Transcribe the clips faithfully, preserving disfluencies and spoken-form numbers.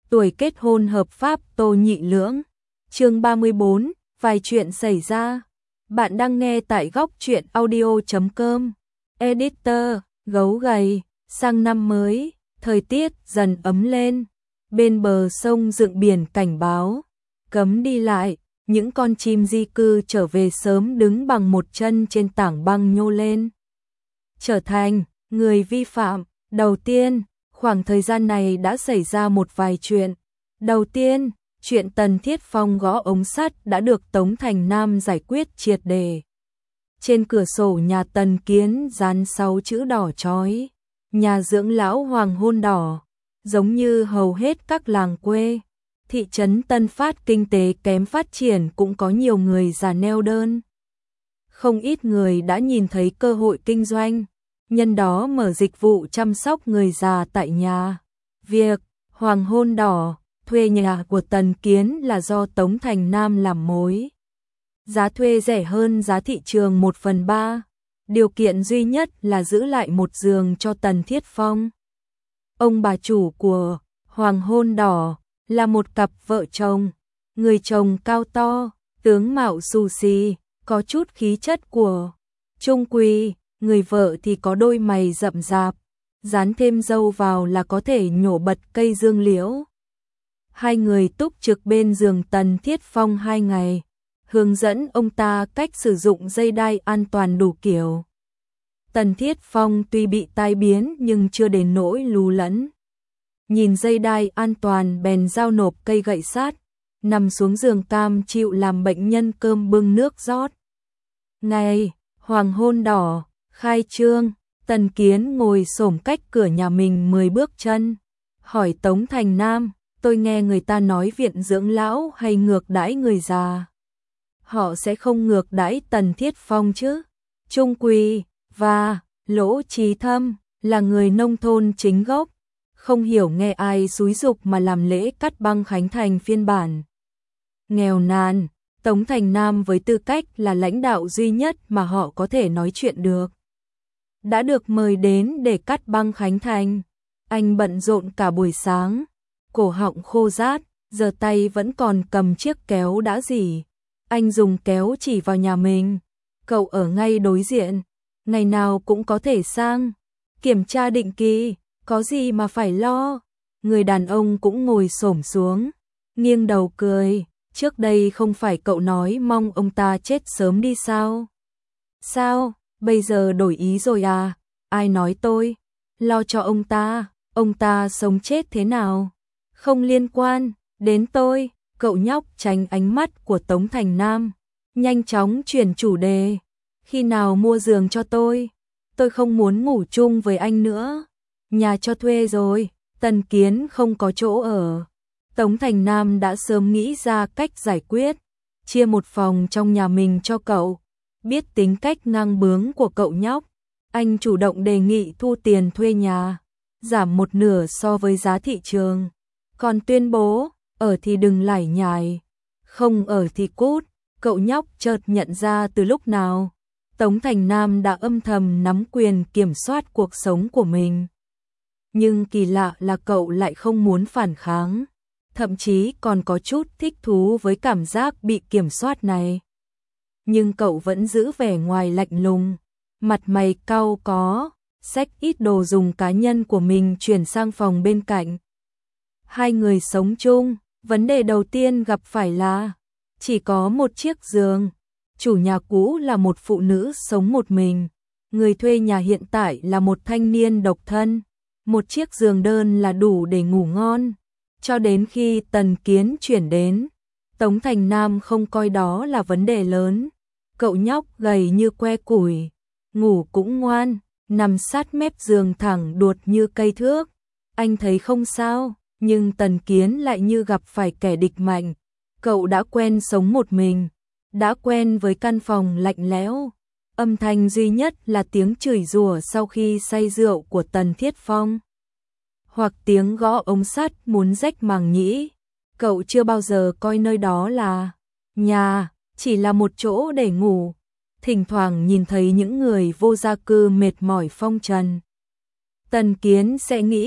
tuổi kết hôn hợp pháp Tô Nhị Lưỡng. Chương ba mươi bốn, vài chuyện xảy ra. Bạn đang nghe tại góc truyện audio chấm com. Editor, gấu gầy, sang năm mới, thời tiết dần ấm lên. Bên bờ sông dựng biển cảnh báo, cấm đi lại, những con chim di cư trở về sớm đứng bằng một chân trên tảng băng nhô lên. Trở thành người vi phạm. Đầu tiên, khoảng thời gian này đã xảy ra một vài chuyện. Đầu tiên, chuyện Tần Thiết Phong gõ ống sắt đã được Tống Thành Nam giải quyết triệt để. Trên cửa sổ nhà Tần Kiến dán sáu chữ đỏ chói, nhà dưỡng lão hoàng hôn đỏ, giống như hầu hết các làng quê. Thị trấn Tân Phát kinh tế kém phát triển cũng có nhiều người già neo đơn. Không ít người đã nhìn thấy cơ hội kinh doanh, nhân đó mở dịch vụ chăm sóc người già tại nhà. Việc hoàng hôn đỏ thuê nhà của Tần Kiến là do Tống Thành Nam làm mối. Giá thuê rẻ hơn giá thị trường một phần ba. Điều kiện duy nhất là giữ lại một giường cho Tần Thiết Phong. Ông bà chủ của hoàng hôn đỏ là một cặp vợ chồng. Người chồng cao to, tướng mạo xù xì, có chút khí chất của trung quý. Người vợ thì có đôi mày rậm rạp, dán thêm râu vào là có thể nhổ bật cây dương liễu. Hai người túc trực bên giường Tần Thiết Phong hai ngày, hướng dẫn ông ta cách sử dụng dây đai an toàn đủ kiểu. Tần Thiết Phong tuy bị tai biến nhưng chưa đến nỗi lú lẫn. Nhìn dây đai an toàn bèn giao nộp cây gậy sắt, nằm xuống giường cam chịu làm bệnh nhân cơm bưng nước rót. Ngày hoàng hôn đỏ khai trương, Tần Kiến ngồi xổm cách cửa nhà mình mười bước chân, hỏi Tống Thành Nam, tôi nghe người ta nói viện dưỡng lão hay ngược đãi người già. Họ sẽ không ngược đãi Tần Thiết Phong chứ? Trung Quỳ và Lỗ Trí Thâm là người nông thôn chính gốc, không hiểu nghe ai xúi giục mà làm lễ cắt băng khánh thành phiên bản nghèo nàn. Tống Thành Nam với tư cách là lãnh đạo duy nhất mà họ có thể nói chuyện được, đã được mời đến để cắt băng khánh thành. Anh bận rộn cả buổi sáng, cổ họng khô rát, giờ tay vẫn còn cầm chiếc kéo đã rỉ. Anh dùng kéo chỉ vào nhà mình, cậu ở ngay đối diện, ngày nào cũng có thể sang kiểm tra định kỳ, có gì mà phải lo. Người đàn ông cũng ngồi xổm xuống, nghiêng đầu cười. Trước đây không phải cậu nói mong ông ta chết sớm đi sao? Sao, bây giờ đổi ý rồi à? Ai nói tôi lo cho ông ta, ông ta sống chết thế nào? Không liên quan đến tôi. Cậu nhóc tránh ánh mắt của Tống Thành Nam, nhanh chóng chuyển chủ đề. Khi nào mua giường cho tôi? Tôi không muốn ngủ chung với anh nữa. Nhà cho thuê rồi, Tần Kiến không có chỗ ở. Tống Thành Nam đã sớm nghĩ ra cách giải quyết, chia một phòng trong nhà mình cho cậu. Biết tính cách ngang bướng của cậu nhóc, anh chủ động đề nghị thu tiền thuê nhà, giảm một nửa so với giá thị trường. Còn tuyên bố, ở thì đừng lải nhải, không ở thì cút. Cậu nhóc chợt nhận ra từ lúc nào Tống Thành Nam đã âm thầm nắm quyền kiểm soát cuộc sống của mình. Nhưng kỳ lạ là cậu lại không muốn phản kháng, thậm chí còn có chút thích thú với cảm giác bị kiểm soát này. Nhưng cậu vẫn giữ vẻ ngoài lạnh lùng, mặt mày cau có, xách ít đồ dùng cá nhân của mình chuyển sang phòng bên cạnh. Hai người sống chung, vấn đề đầu tiên gặp phải là chỉ có một chiếc giường. Chủ nhà cũ là một phụ nữ sống một mình, người thuê nhà hiện tại là một thanh niên độc thân. Một chiếc giường đơn là đủ để ngủ ngon. Cho đến khi Tần Kiến chuyển đến, Tống Thành Nam không coi đó là vấn đề lớn. Cậu nhóc gầy như que củi, ngủ cũng ngoan, nằm sát mép giường thẳng đuột như cây thước. Anh thấy không sao, nhưng Tần Kiến lại như gặp phải kẻ địch mạnh. Cậu đã quen sống một mình, đã quen với căn phòng lạnh lẽo. Âm thanh duy nhất là tiếng chửi rủa sau khi say rượu của Tần Thiết Phong, hoặc tiếng gõ ống sắt muốn rách màng nhĩ. Cậu chưa bao giờ coi nơi đó là nhà, chỉ là một chỗ để ngủ. Thỉnh thoảng nhìn thấy những người vô gia cư mệt mỏi phong trần, Tần Kiến sẽ nghĩ,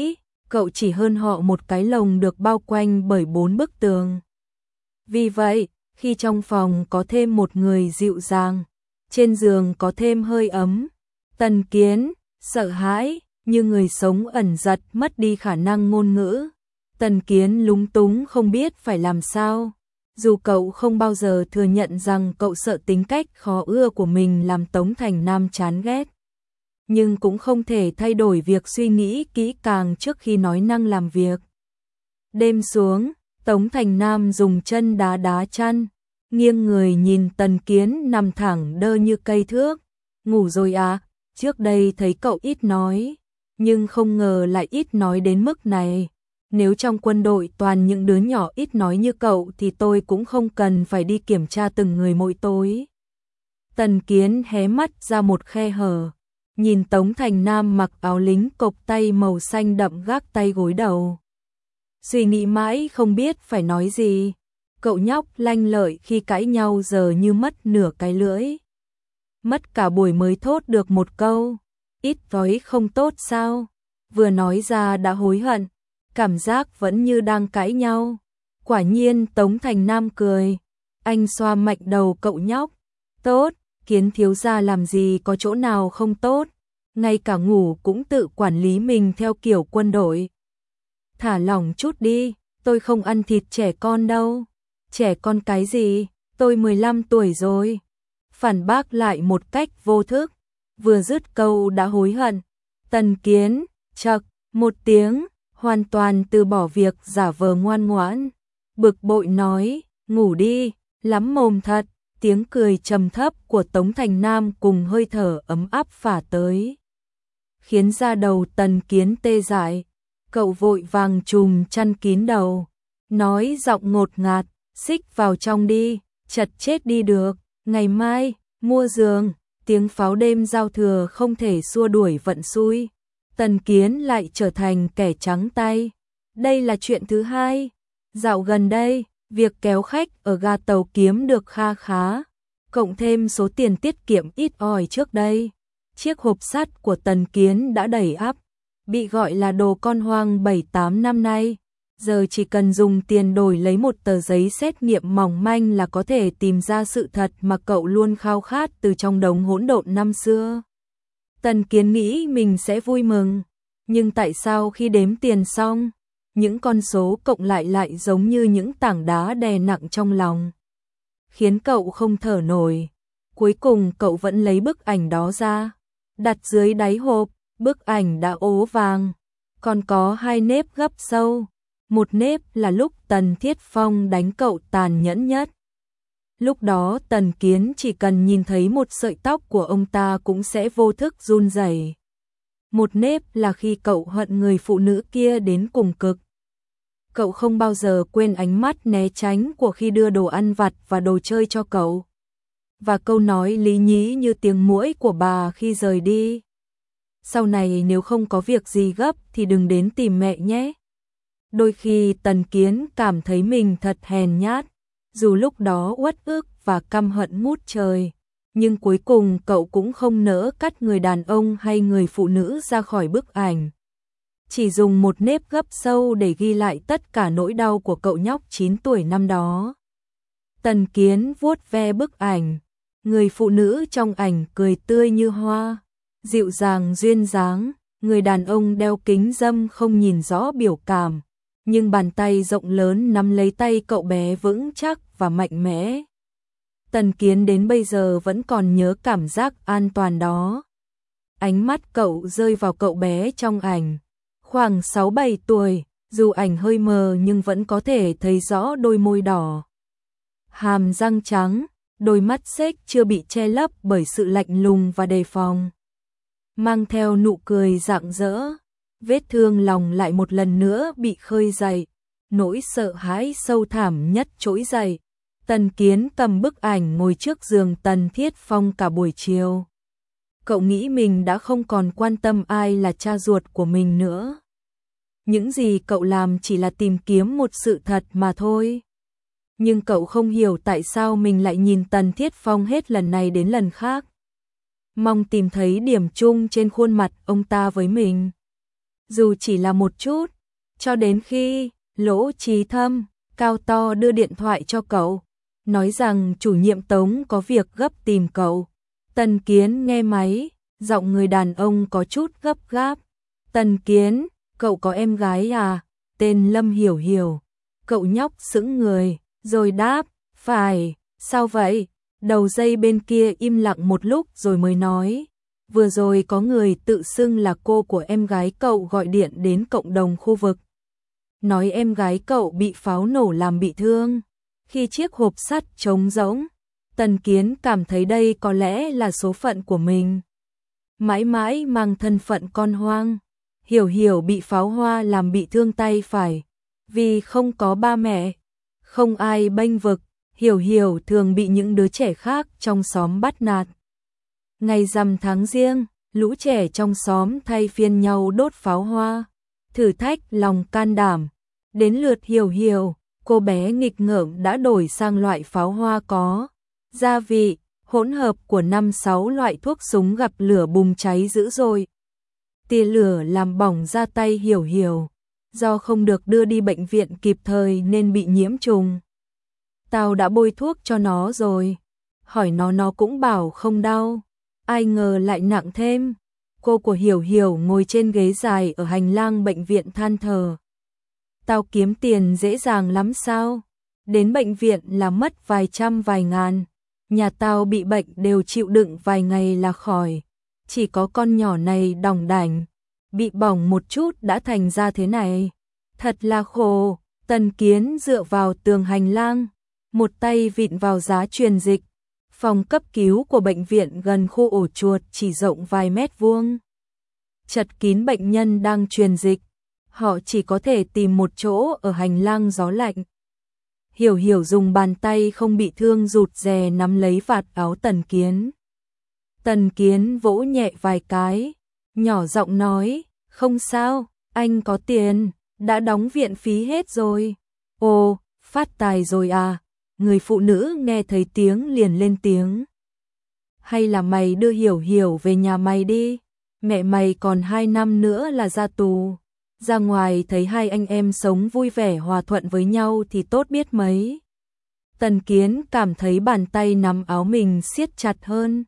cậu chỉ hơn họ một cái lồng được bao quanh bởi bốn bức tường. Vì vậy, khi trong phòng có thêm một người dịu dàng, trên giường có thêm hơi ấm, Tần Kiến sợ hãi, như người sống ẩn giật mất đi khả năng ngôn ngữ. Tần Kiến lúng túng không biết phải làm sao. Dù cậu không bao giờ thừa nhận rằng cậu sợ tính cách khó ưa của mình làm Tống Thành Nam chán ghét, nhưng cũng không thể thay đổi việc suy nghĩ kỹ càng trước khi nói năng làm việc. Đêm xuống, Tống Thành Nam dùng chân đá đá chăn, nghiêng người nhìn Tần Kiến nằm thẳng đơ như cây thước. Ngủ rồi à? Trước đây thấy cậu ít nói, nhưng không ngờ lại ít nói đến mức này. Nếu trong quân đội toàn những đứa nhỏ ít nói như cậu thì tôi cũng không cần phải đi kiểm tra từng người mỗi tối. Tần Kiến hé mắt ra một khe hở, nhìn Tống Thành Nam mặc áo lính cộc tay màu xanh đậm gác tay gối đầu. Suy nghĩ mãi không biết phải nói gì. Cậu nhóc lanh lợi khi cãi nhau giờ như mất nửa cái lưỡi. Mất cả buổi mới thốt được một câu. Ít nói không tốt sao? Vừa nói ra đã hối hận. Cảm giác vẫn như đang cãi nhau. Quả nhiên Tống Thành Nam cười. Anh xoa mạnh đầu cậu nhóc. Tốt, Kiến thiếu gia làm gì có chỗ nào không tốt. Ngay cả ngủ cũng tự quản lý mình theo kiểu quân đội. Thả lỏng chút đi, tôi không ăn thịt trẻ con đâu. Trẻ con cái gì, tôi mười lăm tuổi rồi. Phản bác lại một cách vô thức. Vừa dứt câu đã hối hận. Tần Kiến, chậc, một tiếng, hoàn toàn từ bỏ việc giả vờ ngoan ngoãn. Bực bội nói, ngủ đi, lắm mồm thật. Tiếng cười trầm thấp của Tống Thành Nam cùng hơi thở ấm áp phả tới, khiến da đầu Tần Kiến tê dại. Cậu vội vàng trùm chăn kín đầu, nói giọng ngột ngạt, xích vào trong đi, chật chết đi được, ngày mai, mua giường. Tiếng pháo đêm giao thừa không thể xua đuổi vận xui. Tần Kiến lại trở thành kẻ trắng tay. Đây là chuyện thứ hai. Dạo gần đây, việc kéo khách ở ga tàu kiếm được kha khá, cộng thêm số tiền tiết kiệm ít ỏi trước đây. Chiếc hộp sắt của Tần Kiến đã đầy ắp, bị gọi là đồ con hoang bảy tám năm nay. Giờ chỉ cần dùng tiền đổi lấy một tờ giấy xét nghiệm mỏng manh là có thể tìm ra sự thật mà cậu luôn khao khát từ trong đống hỗn độn năm xưa. Tần Kiến nghĩ mình sẽ vui mừng, nhưng tại sao khi đếm tiền xong, những con số cộng lại lại giống như những tảng đá đè nặng trong lòng, khiến cậu không thở nổi. Cuối cùng cậu vẫn lấy bức ảnh đó ra, đặt dưới đáy hộp. Bức ảnh đã ố vàng, còn có hai nếp gấp sâu. Một nếp là lúc Tần Thiết Phong đánh cậu tàn nhẫn nhất. Lúc đó Tần Kiến chỉ cần nhìn thấy một sợi tóc của ông ta cũng sẽ vô thức run rẩy. Một nếp là khi cậu hận người phụ nữ kia đến cùng cực. Cậu không bao giờ quên ánh mắt né tránh của khi đưa đồ ăn vặt và đồ chơi cho cậu. Và câu nói lý nhí như tiếng muỗi của bà khi rời đi. Sau này nếu không có việc gì gấp thì đừng đến tìm mẹ nhé. Đôi khi Tần Kiến cảm thấy mình thật hèn nhát, dù lúc đó uất ức và căm hận ngút trời, nhưng cuối cùng cậu cũng không nỡ cắt người đàn ông hay người phụ nữ ra khỏi bức ảnh. Chỉ dùng một nếp gấp sâu để ghi lại tất cả nỗi đau của cậu nhóc chín tuổi năm đó. Tần Kiến vuốt ve bức ảnh, người phụ nữ trong ảnh cười tươi như hoa, dịu dàng duyên dáng, người đàn ông đeo kính râm không nhìn rõ biểu cảm, nhưng bàn tay rộng lớn nắm lấy tay cậu bé vững chắc và mạnh mẽ. Tần Kiến đến bây giờ vẫn còn nhớ cảm giác an toàn đó. Ánh mắt cậu rơi vào cậu bé trong ảnh, khoảng sáu bảy tuổi, dù ảnh hơi mờ nhưng vẫn có thể thấy rõ đôi môi đỏ, hàm răng trắng, đôi mắt xếch chưa bị che lấp bởi sự lạnh lùng và đề phòng, mang theo nụ cười rạng rỡ. Vết thương lòng lại một lần nữa bị khơi dậy, nỗi sợ hãi sâu thẳm nhất trỗi dậy. Tần Kiến cầm bức ảnh ngồi trước giường Tần Thiết Phong cả buổi chiều. Cậu nghĩ mình đã không còn quan tâm ai là cha ruột của mình nữa. Những gì cậu làm chỉ là tìm kiếm một sự thật mà thôi. Nhưng cậu không hiểu tại sao mình lại nhìn Tần Thiết Phong hết lần này đến lần khác, mong tìm thấy điểm chung trên khuôn mặt ông ta với mình. Dù chỉ là một chút, Cho đến khi Lỗ Chí Thâm cao to đưa điện thoại cho cậu, nói rằng chủ nhiệm Tống có việc gấp tìm cậu. Tần Kiến nghe máy, giọng người đàn ông có chút gấp gáp. Tần Kiến, cậu có em gái à? Tên Lâm Hiểu Hiểu. Cậu nhóc sững người, rồi đáp, phải, sao vậy? Đầu dây bên kia im lặng một lúc rồi mới nói, vừa rồi có người tự xưng là cô của em gái cậu gọi điện đến cộng đồng khu vực. Nói em gái cậu bị pháo nổ làm bị thương. Khi chiếc hộp sắt trống rỗng, Tần Kiến cảm thấy đây có lẽ là số phận của mình. Mãi mãi mang thân phận con hoang. Hiểu Hiểu bị pháo hoa làm bị thương tay phải. Vì không có ba mẹ, không ai bênh vực, Hiểu Hiểu thường bị những đứa trẻ khác trong xóm bắt nạt. Ngày rằm tháng Giêng, lũ trẻ trong xóm thay phiên nhau đốt pháo hoa, thử thách lòng can đảm. Đến lượt Hiểu Hiểu, cô bé nghịch ngợm đã đổi sang loại pháo hoa có gia vị, hỗn hợp của năm sáu loại thuốc súng gặp lửa bùng cháy dữ dội. Tia lửa làm bỏng da tay Hiểu Hiểu, do không được đưa đi bệnh viện kịp thời nên bị nhiễm trùng. Tao đã bôi thuốc cho nó rồi, hỏi nó nó cũng bảo không đau, ai ngờ lại nặng thêm. Cô của Hiểu Hiểu ngồi trên ghế dài ở hành lang bệnh viện than thở. Tao kiếm tiền dễ dàng lắm sao? Đến bệnh viện là mất vài trăm vài ngàn. Nhà tao bị bệnh đều chịu đựng vài ngày là khỏi. Chỉ có con nhỏ này đỏng đảnh, bị bỏng một chút đã thành ra thế này. Thật là khổ. Tần Kiến dựa vào tường hành lang, một tay vịn vào giá truyền dịch. Phòng cấp cứu của bệnh viện gần khu ổ chuột chỉ rộng vài mét vuông. Chật kín bệnh nhân đang truyền dịch. Họ chỉ có thể tìm một chỗ ở hành lang gió lạnh. Hiểu Hiểu dùng bàn tay không bị thương rụt rè nắm lấy vạt áo Tần Kiến. Tần Kiến vỗ nhẹ vài cái, nhỏ giọng nói, không sao, anh có tiền, đã đóng viện phí hết rồi. Ồ, phát tài rồi à? Người phụ nữ nghe thấy tiếng liền lên tiếng. Hay là mày đưa Hiểu Hiểu về nhà mày đi, mẹ mày còn hai năm nữa là ra tù. Ra ngoài thấy hai anh em sống vui vẻ hòa thuận với nhau thì tốt biết mấy. Tần Kiến cảm thấy bàn tay nắm áo mình siết chặt hơn.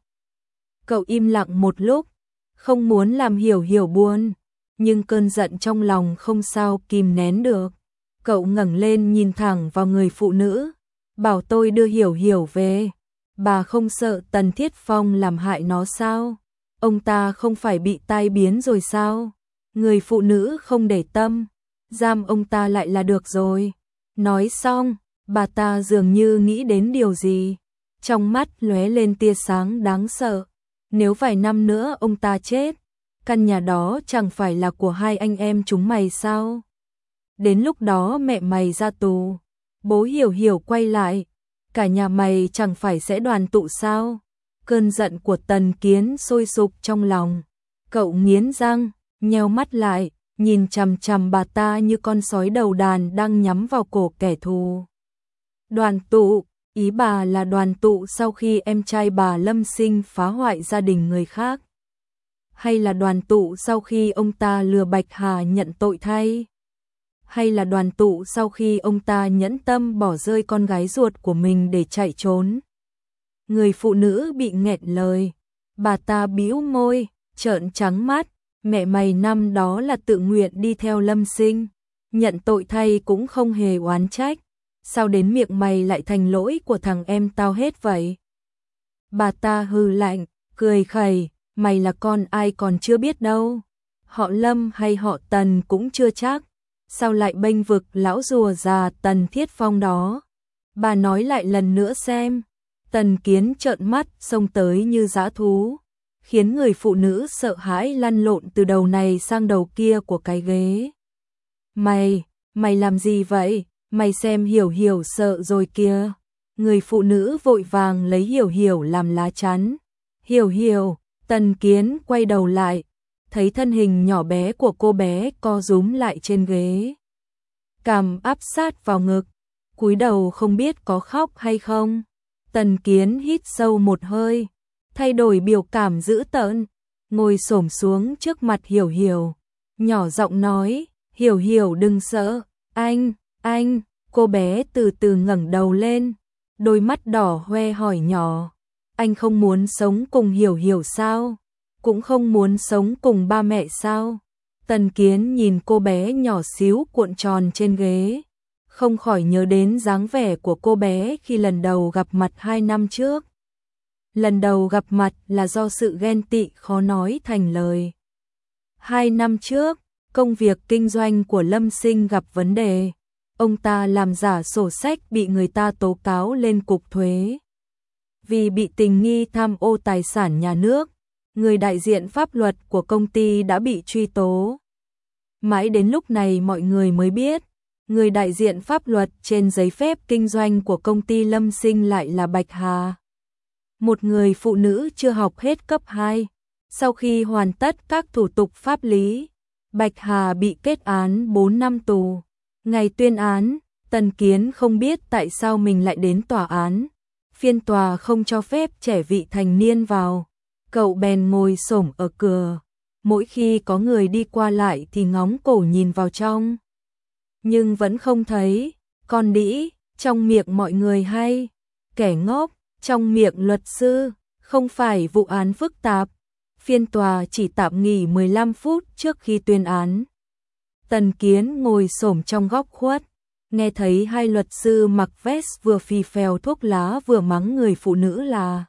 Cậu im lặng một lúc, không muốn làm Hiểu Hiểu buồn, nhưng cơn giận trong lòng không sao kìm nén được. Cậu ngẩng lên nhìn thẳng vào người phụ nữ, bảo tôi đưa Hiểu Hiểu về. Bà không sợ Tần Thiết Phong làm hại nó sao? Ông ta không phải bị tai biến rồi sao? Người phụ nữ không để tâm, giam ông ta lại là được rồi. Nói xong, bà ta dường như nghĩ đến điều gì, trong mắt lóe lên tia sáng đáng sợ. Nếu vài năm nữa ông ta chết, căn nhà đó chẳng phải là của hai anh em chúng mày sao? Đến lúc đó mẹ mày ra tù, bố Hiểu Hiểu quay lại, cả nhà mày chẳng phải sẽ đoàn tụ sao? Cơn giận của Tần Kiến sôi sục trong lòng. Cậu nghiến răng, nheo mắt lại, nhìn chằm chằm bà ta như con sói đầu đàn đang nhắm vào cổ kẻ thù. Đoàn tụ, ý bà là đoàn tụ sau khi em trai bà Lâm Sinh phá hoại gia đình người khác? Hay là đoàn tụ sau khi ông ta lừa Bạch Hà nhận tội thay? Hay là đoàn tụ sau khi ông ta nhẫn tâm bỏ rơi con gái ruột của mình để chạy trốn? Người phụ nữ bị nghẹn lời, bà ta bĩu môi, trợn trắng mắt. Mẹ mày năm đó là tự nguyện đi theo Lâm Sinh, nhận tội thay cũng không hề oán trách. Sao đến miệng mày lại thành lỗi của thằng em tao hết vậy? Bà ta hừ lạnh, cười khẩy, mày là con ai còn chưa biết đâu. Họ Lâm hay họ Tần cũng chưa chắc. Sao lại bênh vực lão rùa già Tần Thiết Phong đó? Bà nói lại lần nữa xem. Tần Kiến trợn mắt xông tới như dã thú, khiến người phụ nữ sợ hãi lăn lộn từ đầu này sang đầu kia của cái ghế. Mày, mày làm gì vậy? Mày xem Hiểu Hiểu sợ rồi kìa. Người phụ nữ vội vàng lấy Hiểu Hiểu làm lá chắn. Hiểu Hiểu, Tần Kiến quay đầu lại, thấy thân hình nhỏ bé của cô bé co rúm lại trên ghế, cằm áp sát vào ngực, cúi đầu không biết có khóc hay không. Tần Kiến hít sâu một hơi, thay đổi biểu cảm dữ tợn, ngồi xổm xuống trước mặt Hiểu Hiểu, nhỏ giọng nói, Hiểu Hiểu đừng sợ, anh, anh, cô bé từ từ ngẩng đầu lên, đôi mắt đỏ hoe hỏi nhỏ, anh không muốn sống cùng Hiểu Hiểu sao? Cũng không muốn sống cùng ba mẹ sao? Tần Kiến nhìn cô bé nhỏ xíu cuộn tròn trên ghế, không khỏi nhớ đến dáng vẻ của cô bé khi lần đầu gặp mặt hai năm trước. Lần đầu gặp mặt là do sự ghen tị khó nói thành lời. Hai năm trước, công việc kinh doanh của Lâm Sinh gặp vấn đề. Ông ta làm giả sổ sách bị người ta tố cáo lên cục thuế. Vì bị tình nghi tham ô tài sản nhà nước, người đại diện pháp luật của công ty đã bị truy tố. Mãi đến lúc này mọi người mới biết, người đại diện pháp luật trên giấy phép kinh doanh của công ty Lâm Sinh lại là Bạch Hà. Một người phụ nữ chưa học hết cấp hai. Sau khi hoàn tất các thủ tục pháp lý, Bạch Hà bị kết án bốn năm tù. Ngày tuyên án, Tần Kiến không biết tại sao mình lại đến tòa án. Phiên tòa không cho phép trẻ vị thành niên vào. Cậu bèn ngồi xổm ở cửa. Mỗi khi có người đi qua lại thì ngóng cổ nhìn vào trong. Nhưng vẫn không thấy. Con đĩ, trong miệng mọi người hay. Kẻ ngốc, trong miệng luật sư. Không phải vụ án phức tạp. Phiên tòa chỉ tạm nghỉ mười lăm phút trước khi tuyên án. Tần Kiến ngồi xổm trong góc khuất, nghe thấy hai luật sư mặc vest vừa phì phèo thuốc lá vừa mắng người phụ nữ là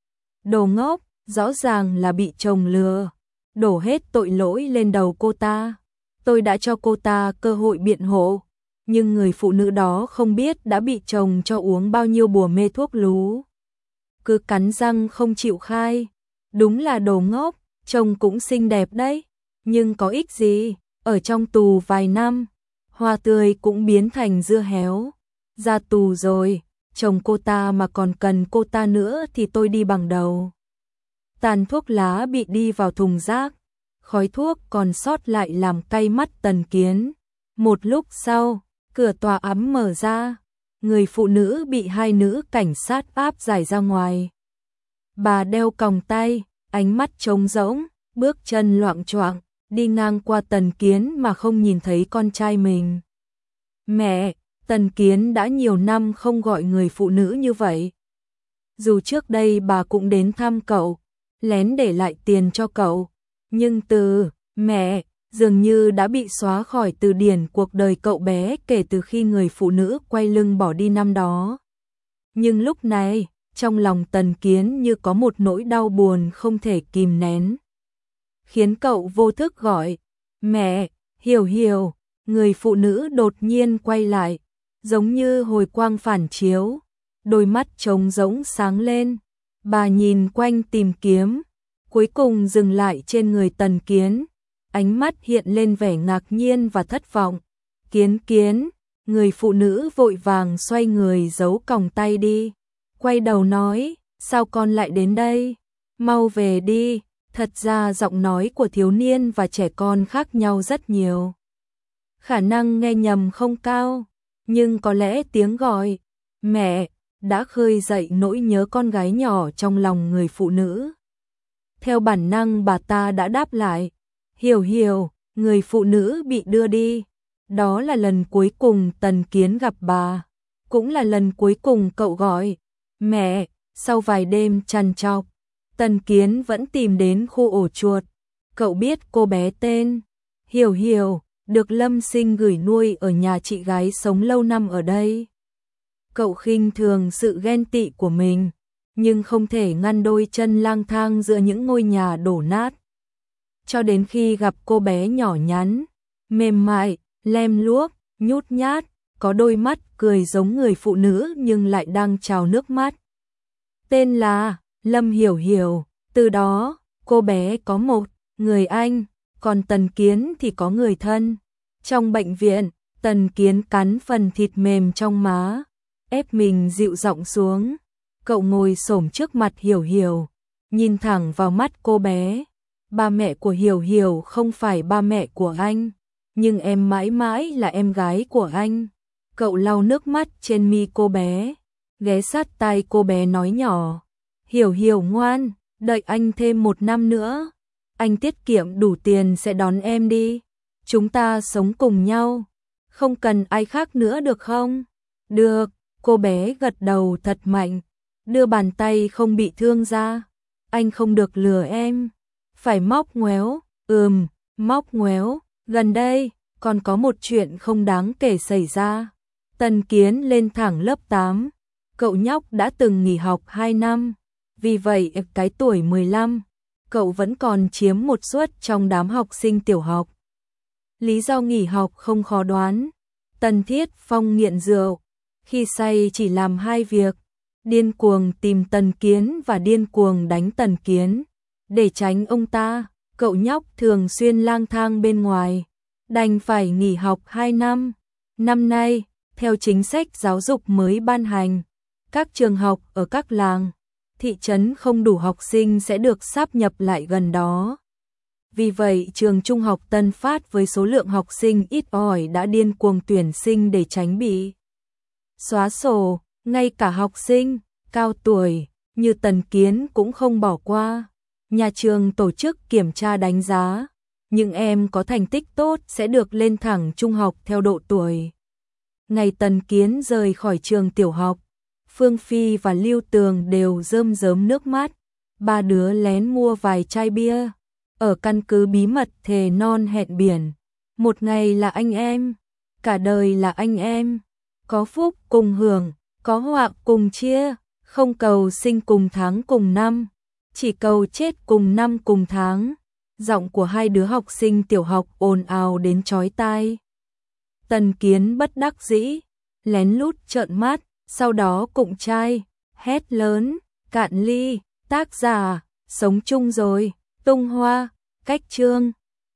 đồ ngốc, rõ ràng là bị chồng lừa, đổ hết tội lỗi lên đầu cô ta. Tôi đã cho cô ta cơ hội biện hộ, nhưng người phụ nữ đó không biết đã bị chồng cho uống bao nhiêu bùa mê thuốc lú. Cứ cắn răng không chịu khai, đúng là đồ ngốc, chồng cũng xinh đẹp đấy, nhưng có ích gì, ở trong tù vài năm, hoa tươi cũng biến thành dưa héo. Ra tù rồi, chồng cô ta mà còn cần cô ta nữa thì tôi đi bằng đầu. Tàn thuốc lá bị đi vào thùng rác, khói thuốc còn sót lại làm cay mắt Tần Kiến. Một lúc sau, cửa tòa ấm mở ra, người phụ nữ bị hai nữ cảnh sát áp giải ra ngoài. Bà đeo còng tay, ánh mắt trống rỗng, bước chân loạng choạng, đi ngang qua Tần Kiến mà không nhìn thấy con trai mình. Mẹ, Tần Kiến đã nhiều năm không gọi người phụ nữ như vậy. Dù trước đây bà cũng đến thăm cậu, lén để lại tiền cho cậu, nhưng từ mẹ dường như đã bị xóa khỏi từ điển cuộc đời cậu bé kể từ khi người phụ nữ quay lưng bỏ đi năm đó. Nhưng lúc này, trong lòng Tần Kiến như có một nỗi đau buồn không thể kìm nén, khiến cậu vô thức gọi, mẹ, Hiểu Hiểu. Người phụ nữ đột nhiên quay lại, giống như hồi quang phản chiếu, đôi mắt trống rỗng sáng lên, bà nhìn quanh tìm kiếm, cuối cùng dừng lại trên người Tần Kiến, ánh mắt hiện lên vẻ ngạc nhiên và thất vọng. Kiến Kiến, người phụ nữ vội vàng xoay người giấu còng tay đi, quay đầu nói, sao con lại đến đây, mau về đi. Thật ra giọng nói của thiếu niên và trẻ con khác nhau rất nhiều. Khả năng nghe nhầm không cao, nhưng có lẽ tiếng gọi mẹ đã khơi dậy nỗi nhớ con gái nhỏ trong lòng người phụ nữ. Theo bản năng bà ta đã đáp lại, Hiểu Hiểu. Người phụ nữ bị đưa đi. Đó là lần cuối cùng Tần Kiến gặp bà, cũng là lần cuối cùng cậu gọi mẹ. Sau vài đêm trằn trọc, Tần Kiến vẫn tìm đến khu ổ chuột. Cậu biết cô bé tên Hiểu Hiểu được Lâm Sinh gửi nuôi ở nhà chị gái sống lâu năm ở đây. Cậu khinh thường sự ghen tị của mình, nhưng không thể ngăn đôi chân lang thang giữa những ngôi nhà đổ nát. Cho đến khi gặp cô bé nhỏ nhắn, mềm mại, lem luốc, nhút nhát, có đôi mắt cười giống người phụ nữ nhưng lại đang trào nước mắt. Tên là Lâm Hiểu Hiểu. Từ đó, cô bé có một người anh, còn Tần Kiến thì có người thân. Trong bệnh viện, Tần Kiến cắn phần thịt mềm trong má, ép mình dịu giọng xuống. Cậu ngồi xổm trước mặt Hiểu Hiểu, nhìn thẳng vào mắt cô bé. Ba mẹ của Hiểu Hiểu không phải ba mẹ của anh, nhưng em mãi mãi là em gái của anh. Cậu lau nước mắt trên mi cô bé, ghé sát tai cô bé nói nhỏ, Hiểu Hiểu ngoan, đợi anh thêm một năm nữa, anh tiết kiệm đủ tiền sẽ đón em đi. chúng ta sống cùng nhau, không cần ai khác nữa được không? Được, cô bé gật đầu thật mạnh, đưa bàn tay không bị thương ra. Anh không được lừa em, phải móc ngoéo, ừm, móc ngoéo, gần đây, còn có một chuyện không đáng kể xảy ra. Tần Kiến lên thẳng lớp tám, cậu nhóc đã từng nghỉ học hai năm, vì vậy cái tuổi mười lăm, cậu vẫn còn chiếm một suất trong đám học sinh tiểu học. Lý do nghỉ học không khó đoán, Tần Thiết Phong nghiện rượu, khi say chỉ làm hai việc, điên cuồng tìm Tần Kiến và điên cuồng đánh Tần Kiến. Để tránh ông ta, cậu nhóc thường xuyên lang thang bên ngoài, đành phải nghỉ học hai năm. Năm nay, theo chính sách giáo dục mới ban hành, các trường học ở các làng, thị trấn không đủ học sinh sẽ được sáp nhập lại gần đó. Vì vậy, trường trung học Tân Phát với số lượng học sinh ít ỏi đã điên cuồng tuyển sinh để tránh bị xóa sổ, ngay cả học sinh cao tuổi như Tần Kiến cũng không bỏ qua. Nhà trường tổ chức kiểm tra đánh giá, những em có thành tích tốt sẽ được lên thẳng trung học theo độ tuổi. Ngày Tần Kiến rời khỏi trường tiểu học, Phương Phi và Lưu Tường đều rơm rớm nước mắt. Ba đứa lén mua vài chai bia, ở căn cứ bí mật thề non hẹn biển. Một ngày là anh em, cả đời là anh em, có phúc cùng hưởng, có họa cùng chia, không cầu sinh cùng tháng cùng năm, chỉ cầu chết cùng năm cùng tháng. Giọng của hai đứa học sinh tiểu học ồn ào đến chói tai. Tần Kiến bất đắc dĩ, lén lút trợn mắt, sau đó cụng chai, hét lớn, cạn ly, tác giả, sống chung rồi, tung hoa, cách chương.